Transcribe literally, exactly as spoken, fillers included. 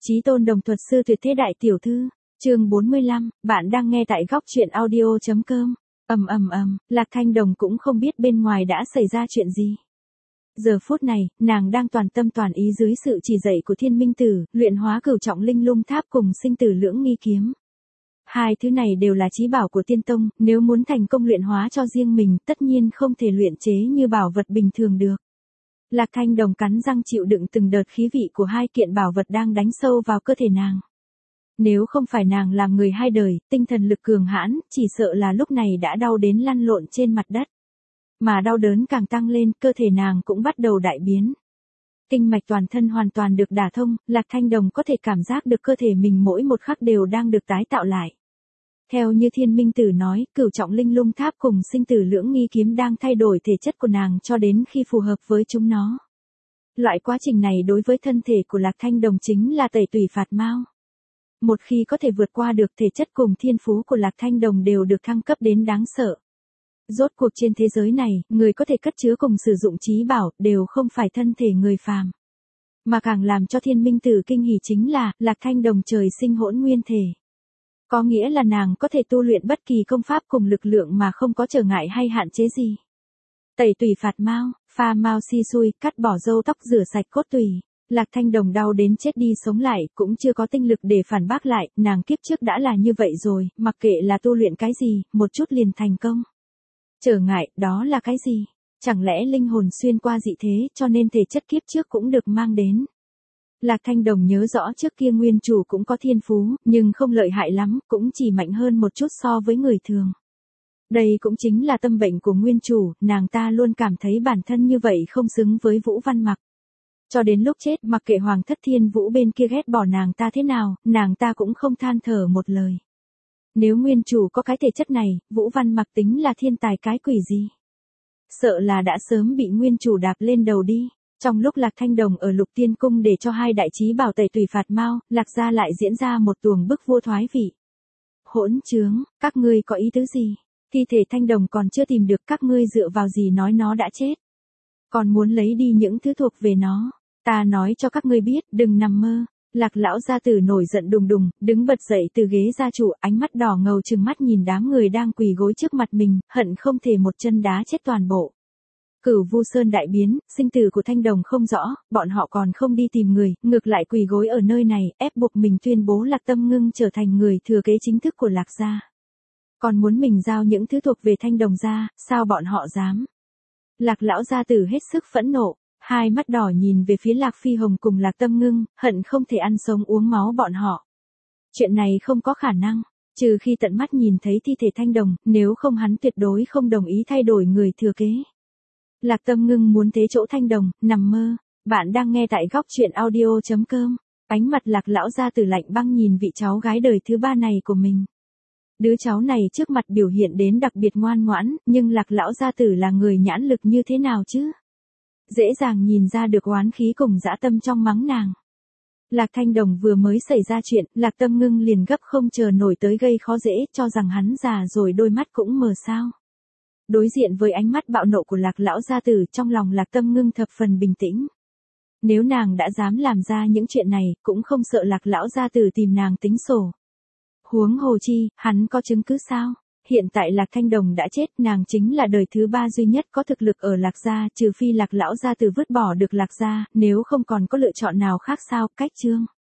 Chí tôn đồng thuật sư tuyệt thế đại tiểu thư, chương bốn mươi lăm, bạn đang nghe tại góc truyện audio.com. Ầm ầm ầm, Lạc Thanh Đồng cũng không biết bên ngoài đã xảy ra chuyện gì. Giờ phút này, nàng đang toàn tâm toàn ý dưới sự chỉ dạy của Thiên Minh Tử, luyện hóa cửu trọng linh lung tháp cùng sinh tử lưỡng nghi kiếm. Hai thứ này đều là chí bảo của Tiên Tông, nếu muốn thành công luyện hóa cho riêng mình, tất nhiên không thể luyện chế như bảo vật bình thường được. Lạc Thanh Đồng cắn răng chịu đựng từng đợt khí vị của hai kiện bảo vật đang đánh sâu vào cơ thể nàng. Nếu không phải nàng làm người hai đời, tinh thần lực cường hãn, chỉ sợ là lúc này đã đau đến lăn lộn trên mặt đất. Mà đau đớn càng tăng lên, cơ thể nàng cũng bắt đầu đại biến. Kinh mạch toàn thân hoàn toàn được đả thông, Lạc Thanh Đồng có thể cảm giác được cơ thể mình mỗi một khắc đều đang được tái tạo lại. Theo như Thiên Minh Tử nói, cửu trọng linh lung tháp cùng sinh tử lưỡng nghi kiếm đang thay đổi thể chất của nàng cho đến khi phù hợp với chúng nó. Loại quá trình này đối với thân thể của Lạc Thanh Đồng chính là tẩy tủy phạt mao. Một khi có thể vượt qua được, thể chất cùng thiên phú của Lạc Thanh Đồng đều được thăng cấp đến đáng sợ. Rốt cuộc trên thế giới này, người có thể cất chứa cùng sử dụng chí bảo đều không phải thân thể người phàm. Mà càng làm cho Thiên Minh Tử kinh hỉ chính là, Lạc Thanh Đồng trời sinh hỗn nguyên thể. Có nghĩa là nàng có thể tu luyện bất kỳ công pháp cùng lực lượng mà không có trở ngại hay hạn chế gì. Tẩy tủy phạt mao, pha mao si xui, cắt bỏ râu tóc, rửa sạch cốt tủy. Lạc Thanh Đồng đau đến chết đi sống lại, cũng chưa có tinh lực để phản bác lại, nàng kiếp trước đã là như vậy rồi, mặc kệ là tu luyện cái gì, một chút liền thành công. Trở ngại, đó là cái gì? Chẳng lẽ linh hồn xuyên qua dị thế, cho nên thể chất kiếp trước cũng được mang đến. Lạc Thanh Đồng nhớ rõ trước kia nguyên chủ cũng có thiên phú, nhưng không lợi hại lắm, cũng chỉ mạnh hơn một chút so với người thường. Đây cũng chính là tâm bệnh của nguyên chủ, nàng ta luôn cảm thấy bản thân như vậy không xứng với Vũ Văn Mặc. Cho đến lúc chết, mặc kệ Hoàng thất Thiên Vũ bên kia ghét bỏ nàng ta thế nào, nàng ta cũng không than thở một lời. Nếu nguyên chủ có cái thể chất này, Vũ Văn Mặc tính là thiên tài cái quỷ gì? Sợ là đã sớm bị nguyên chủ đạp lên đầu đi. Trong lúc Lạc Thanh Đồng ở Lục Tiên Cung để cho hai đại chí bảo tẩy tủy phạt mao, Lạc gia lại diễn ra một tuồng bức vua thoái vị. Hỗn trướng, các ngươi có ý tứ gì? Thi thể Thanh Đồng còn chưa tìm được, các ngươi dựa vào gì nói nó đã chết? Còn muốn lấy đi những thứ thuộc về nó. Ta nói cho các ngươi biết, đừng nằm mơ. Lạc lão gia tử nổi giận đùng đùng, đứng bật dậy từ ghế gia chủ, ánh mắt đỏ ngầu trừng mắt nhìn đám người đang quỳ gối trước mặt mình, hận không thể một chân đá chết toàn bộ. Cửu Vu Sơn đại biến, sinh tử của Thanh Đồng không rõ, bọn họ còn không đi tìm người, ngược lại quỳ gối ở nơi này, ép buộc mình tuyên bố Lạc Tâm Ngưng trở thành người thừa kế chính thức của Lạc gia. Còn muốn mình giao những thứ thuộc về Thanh Đồng ra, sao bọn họ dám? Lạc lão gia tử hết sức phẫn nộ, hai mắt đỏ nhìn về phía Lạc Phi Hồng cùng Lạc Tâm Ngưng, hận không thể ăn sống uống máu bọn họ. Chuyện này không có khả năng, trừ khi tận mắt nhìn thấy thi thể Thanh Đồng, nếu không hắn tuyệt đối không đồng ý thay đổi người thừa kế. Lạc Tâm Ngưng muốn thế chỗ Thanh Đồng, nằm mơ. Bạn đang nghe tại góc truyện audio.com. Ánh mặt Lạc lão gia tử lạnh băng nhìn vị cháu gái đời thứ ba này của mình. Đứa cháu này trước mặt biểu hiện đến đặc biệt ngoan ngoãn, nhưng Lạc lão gia tử là người nhãn lực như thế nào chứ? Dễ dàng nhìn ra được oán khí cùng dã tâm trong mắng nàng. Lạc Thanh Đồng vừa mới xảy ra chuyện, Lạc Tâm Ngưng liền gấp không chờ nổi tới gây khó dễ, cho rằng hắn già rồi đôi mắt cũng mờ sao. Đối diện với ánh mắt bạo nộ của Lạc lão gia tử, trong lòng Lạc Tâm Ngưng thập phần bình tĩnh. Nếu nàng đã dám làm ra những chuyện này, cũng không sợ Lạc lão gia tử tìm nàng tính sổ. Huống hồ chi, hắn có chứng cứ sao? Hiện tại Lạc Thanh Đồng đã chết, nàng chính là đời thứ ba duy nhất có thực lực ở Lạc gia, trừ phi Lạc lão gia tử vứt bỏ được Lạc gia, nếu không còn có lựa chọn nào khác sao? Cách chương.